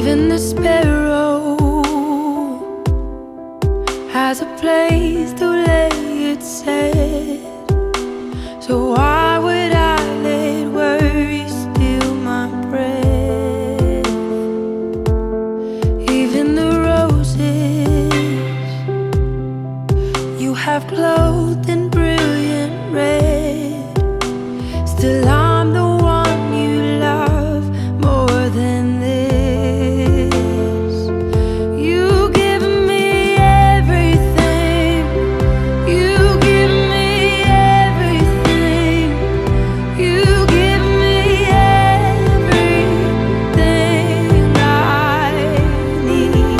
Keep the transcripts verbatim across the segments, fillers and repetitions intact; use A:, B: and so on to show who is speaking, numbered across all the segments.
A: Even the sparrow has a place to lay its head. So why would I let worry steal my breath? Even the roses you have clothed in brilliant red, still I'm the one you love more than this. You give me everything, you give me everything, you give me everything I need.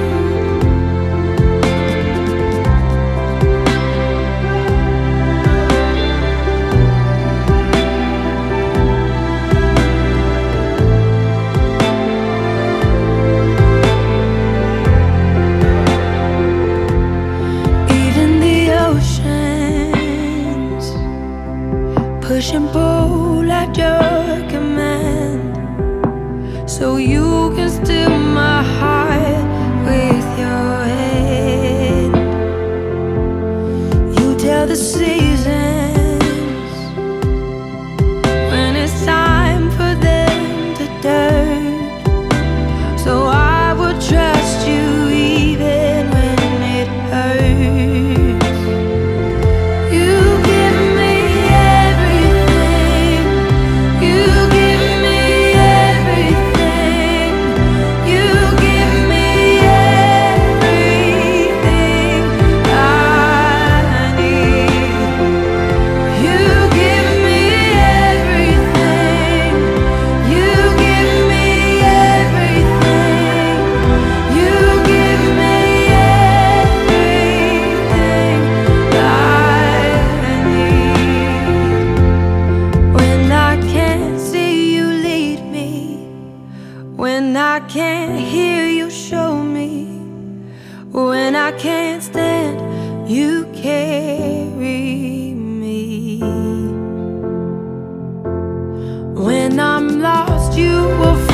A: Push and pull at your command, so you can steal my heart with your hand. You tell the seasons when it's time for them to turn, so I will trust you even when it hurts. You give me when I can't hear you show me, when I can't stand, you carry me. When I'm lost, you will